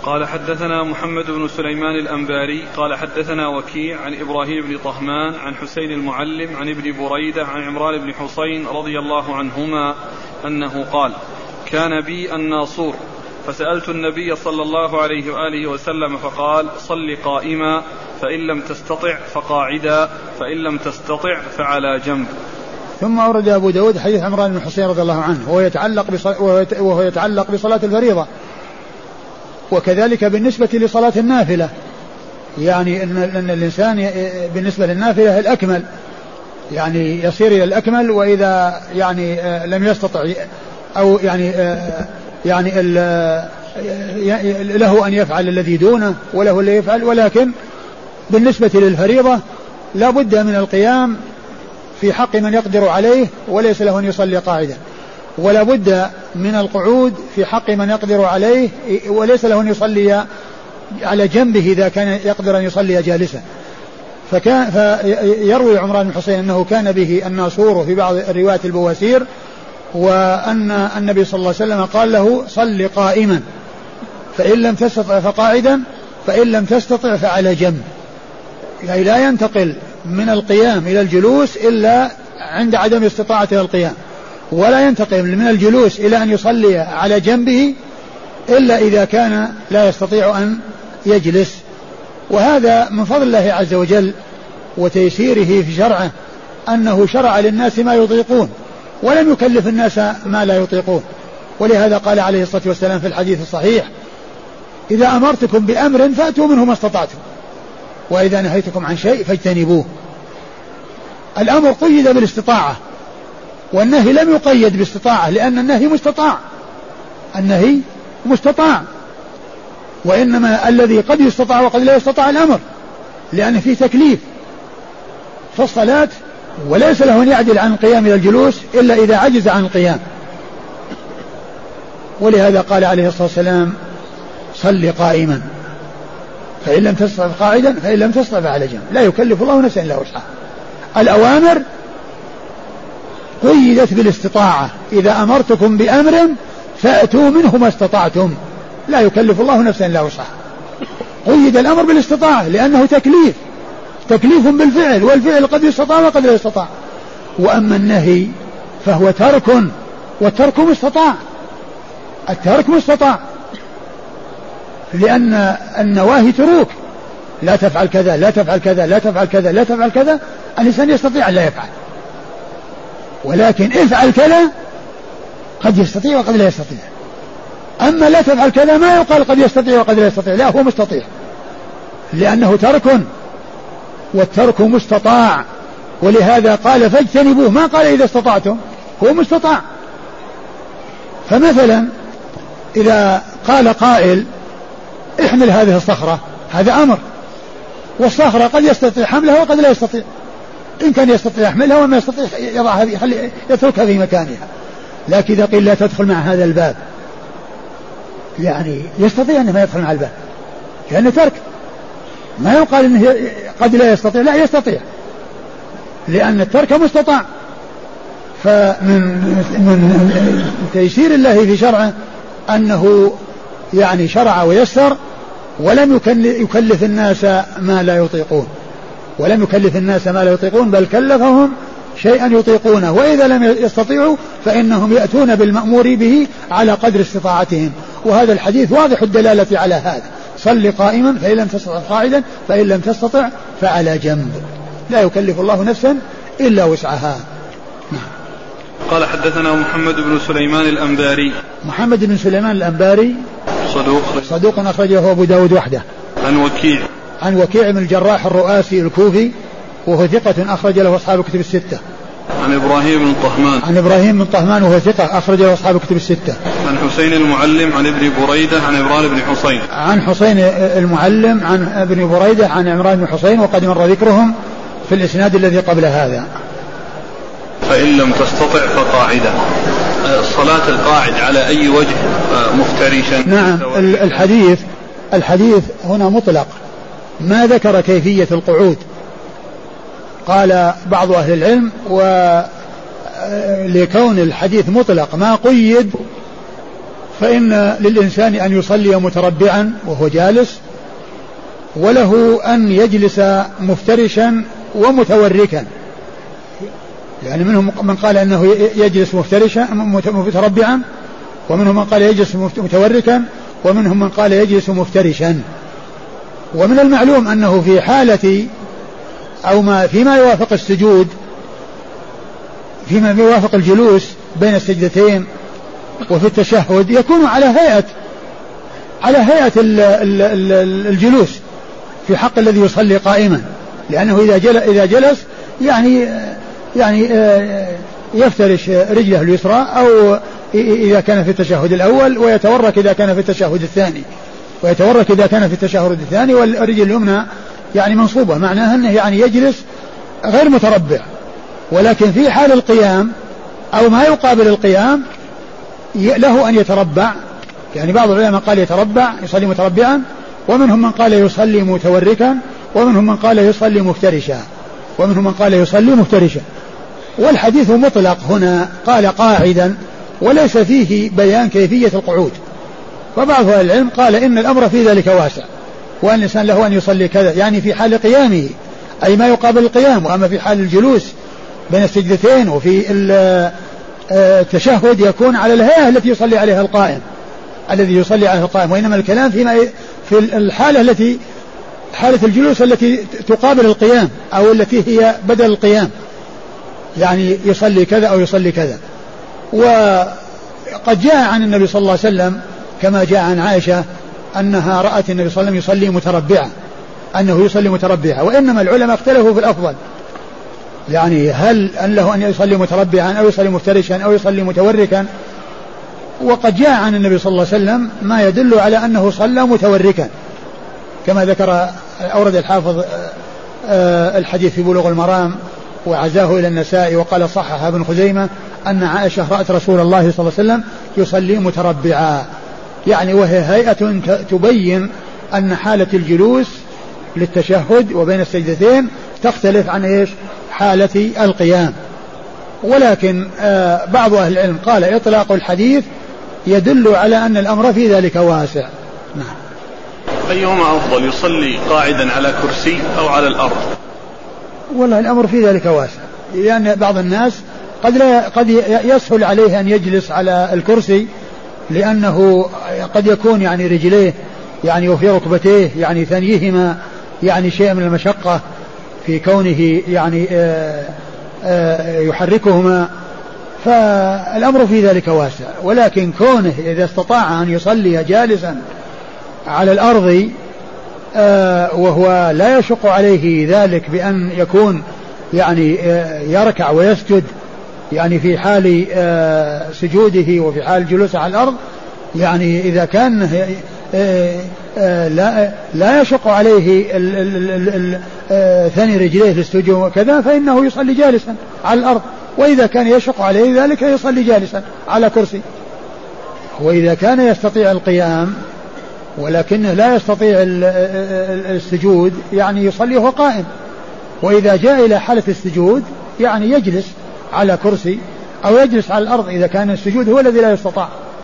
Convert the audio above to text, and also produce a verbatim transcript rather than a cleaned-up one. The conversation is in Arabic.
قال حدثنا محمد بن سليمان الأنباري قال حدثنا وكيع عن إبراهيم بن طهمان عن حسين المعلم عن ابن بريدة عن عمران بن حسين رضي الله عنهما أنه قال كان بي الناصور فسألت النبي صلى الله عليه وآله وسلم فقال صل قائما فإن لم تستطع فقاعدا فإن لم تستطع فعلى جنب. ثم أورد أبو داود حديث عمران بن حسين رضي الله عنه وهو يتعلق, وهو يتعلق بصلاة الفريضة، وكذلك بالنسبة لصلاة النافلة، يعني أن الإنسان بالنسبة للنافلة الأكمل، يعني يصير إلى الأكمل، وإذا يعني لم يستطع أو يعني يعني له أن يفعل الذي دونه وله اللي يفعل، ولكن بالنسبة للفريضة لا بد من القيام في حق من يقدر عليه وليس له أن يصلي قاعدا، ولا بد من القعود في حق من يقدر عليه وليس له أن يصلي على جنبه إذا كان يقدر أن يصلي جالسا. فكان فيروي عمران بن حسين أنه كان به الناصور في بعض الروايات البواسير، وأن النبي صلى الله عليه وسلم قال له صل قائما فإن لم تستطع فقاعدا فإن لم تستطع فعلى جنب، يعني لا ينتقل من القيام إلى الجلوس إلا عند عدم استطاعته القيام، ولا ينتقل من الجلوس إلى أن يصلي على جنبه إلا إذا كان لا يستطيع أن يجلس. وهذا من فضل الله عز وجل وتيسيره في شرعه أنه شرع للناس ما يطيقون ولم يكلف الناس ما لا يطيقون، ولهذا قال عليه الصلاة والسلام في الحديث الصحيح إذا أمرتكم بأمر فأتوا منه ما استطعتم وإذا نهيتكم عن شيء فاجتنبوه. الأمر قيد بالاستطاعة والنهي لم يقيد بالاستطاعة، لأن النهي مستطاع، النهي مستطاع، وإنما الذي قد يستطاع وقد لا يستطاع الأمر، لأن فيه تكليف. فالصلاة وليس له أن يعدل عن القيام إلى الجلوس إلا إذا عجز عن القيام، ولهذا قال عليه الصلاة والسلام صل قائما فإن لم تستطع قاعدا فإن لم تستطع فعلى جنب، لا يكلف الله نفسا إلا وسعها. الأوامر قيدت بالاستطاعة، إذا أمرتكم بأمر فأتوا منه ما استطعتم، لا يكلف الله نفسا إلا وسعها. قيد الأمر بالاستطاعة لأنه تكليف، تكليف بالفعل، والفعل قد يستطاع وقد لا يستطاع. وأما النهي فهو ترك، والترك مستطاع، الترك مستطاع، لأن النواهي تروك، لا تفعل كذا لا تفعل كذا لا تفعل كذا لا تفعل كذا، الإنسان يستطيع أن لا يفعل، ولكن افعل كذا قد يستطيع وقد لا يستطيع. أما لا تفعل كذا ما يقال قد يستطيع وقد لا يستطيع، لا هو مستطيع لأنه ترك، والترك مستطاع، ولهذا قال فاجتنبوه، ما قال إذا استطعتم، هو مستطاع. فمثلا إذا قال قائل احمل هذه الصخرة، هذا أمر، والصخرة قد يستطيع حملها وقد لا يستطيع، إن كان يستطيع يحملها وما يستطيع يضعها يتركها في مكانها. لكن إذا قيل لا تدخل مع هذا الباب، يعني يستطيع أنه ما يدخل مع الباب لأنه ترك، ما يقال أنه قد لا يستطيع، لا يستطيع لأن الترك مستطاع. فمن من تيسير الله في شرعه أنه يعني شرع ويسر ولم يكلف الناس ما لا يطيقون، ولم يكلف الناس ما لا يطيقون بل كلفهم شيئا يطيقونه، وإذا لم يستطيعوا فإنهم يأتون بالمأمور به على قدر استطاعتهم. وهذا الحديث واضح الدلالة على هذا، صل قائما فإن لم تستطع قاعدا فإن لم تستطع فعلى جنب، لا يكلف الله نفسا إلا وسعها. نعم. قال حدثنا محمد بن سليمان الأنباري. محمد بن سليمان الأنباري صدوق صدوق أخرجه أبو داود وحده. عن وكيع عن وكيع بن الجراح الرؤاسي الكوفي وهو ثقة أخرج له أصحاب الكتب الستة. عن إبراهيم بن طهمان عن إبراهيم بن طهمان وهو ثقة أخرج له أصحاب الكتب الستة. عن حسين المعلم عن ابن بريدة عن عمران بن حسين. عن حسين المعلم عن ابن بريدة عن عمران بن حسين، وقد مر ذكرهم في الإسناد الذي قبل هذا. فإن لم تستطع فقاعدة. الصلاة القاعد على أي وجه؟ مفترشا؟ نعم. الحديث الحديث هنا مطلق، ما ذكر كيفية القعود. قال بعض أهل العلم ولكون الحديث مطلق ما قيد فإن للإنسان أن يصلي متربعا وهو جالس، وله أن يجلس مفترشا ومتوركا، يعني منهم من قال أنه يجلس مفترشا متربعا، ومنهم من قال يجلس متوركا، ومنهم من قال يجلس مفترشا. ومن المعلوم أنه في حالة أو ما فيما يوافق السجود، فيما يوافق الجلوس بين السجدتين وفي التشهد يكون على هيئة على هيئة الجلوس في حق الذي يصلي قائما، لأنه إذا جلس, إذا جلس يعني يعني يفترش رجله اليسرى أو إذا كان في التشهد الأول، ويتورك إذا كان في التشهد الثاني، ويتورك إذا كان في التشهد الثاني، والرجل اليمنى يعني منصوبة، معناها أنه يعني يجلس غير متربع. ولكن في حال القيام أو ما يقابل القيام له أن يتربع، يعني بعض العلماء قال يتربع يصلي متربعا، ومنهم من قال يصلي متوركا، ومنهم من قال يصلي مفترشا، ومنهم من قال يصلي مفترشا. والحديث مطلق هنا، قال قاعدا وليس فيه بيان كيفية القعود. فبعض أهل العلم قال إن الأمر في ذلك واسع، وأن الإنسان له أن يصلي كذا، يعني في حال قيامه أي ما يقابل القيام. وأما في حال الجلوس بين السجدتين وفي التشهد يكون على الهيئة التي يصلي عليها القائم، الذي يصلي عليها القائم. وإنما الكلام فيما في الحالة التي حالة الجلوس التي تقابل القيام أو التي هي بدل القيام، يعني يصلي كذا أو يصلي كذا. وقد جاء عن النبي صلى الله عليه وسلم كما جاء عن عائشة أنها رأت النبي صلى الله عليه وسلم يصلي متربعا، أنه يصلي متربعا. وإنما العلماء اختلفوا في الأفضل، يعني هل أن له أن يصلي متربعا أو يصلي مفترشا أو يصلي متوركا. وقد جاء عن النبي صلى الله عليه وسلم ما يدل على أنه صلى متوركا، كما ذكر أورد الحافظ الحديث في بلوغ المرام وعزاه إلى النسائي، وقال صحح ابن خزيمة أن عائشة رأت رسول الله صلى الله عليه وسلم يصلي متربعا، يعني وهي هيئة تبين أن حالة الجلوس للتشهد وبين السجدتين تختلف عن إيش حالة القيام. ولكن بعض أهل العلم قال إطلاق الحديث يدل على أن الأمر في ذلك واسع. نعم. أيهما أفضل، يصلي قاعدا على كرسي أو على الأرض؟ والله الأمر في ذلك واسع، لأن يعني بعض الناس قد لا قد يسهل عليه أن يجلس على الكرسي، لأنه قد يكون يعني رجليه يعني وفي ركبتيه يعني ثنيهما يعني شيء من المشقة في كونه يعني آآ آآ يحركهما، فالأمر في ذلك واسع. ولكن كونه إذا استطاع أن يصلي جالسا على الأرض وهو لا يشق عليه ذلك بأن يكون يعني يركع ويسجد يعني في حال سجوده وفي حال جلوسه على الأرض، يعني إذا كان لا لا يشق عليه ثاني رجليه للسجود وكذا فإنه يصلي جالسا على الأرض، وإذا كان يشق عليه ذلك يصلي جالسا على كرسي. وإذا كان يستطيع القيام ولكنه لا يستطيع السجود يعني يصلي وهو قائم. وإذا جاء إلى حالة السجود يعني يجلس على كرسي أو يجلس على الأرض إذا كان السجود هو الذي لا يستطاع.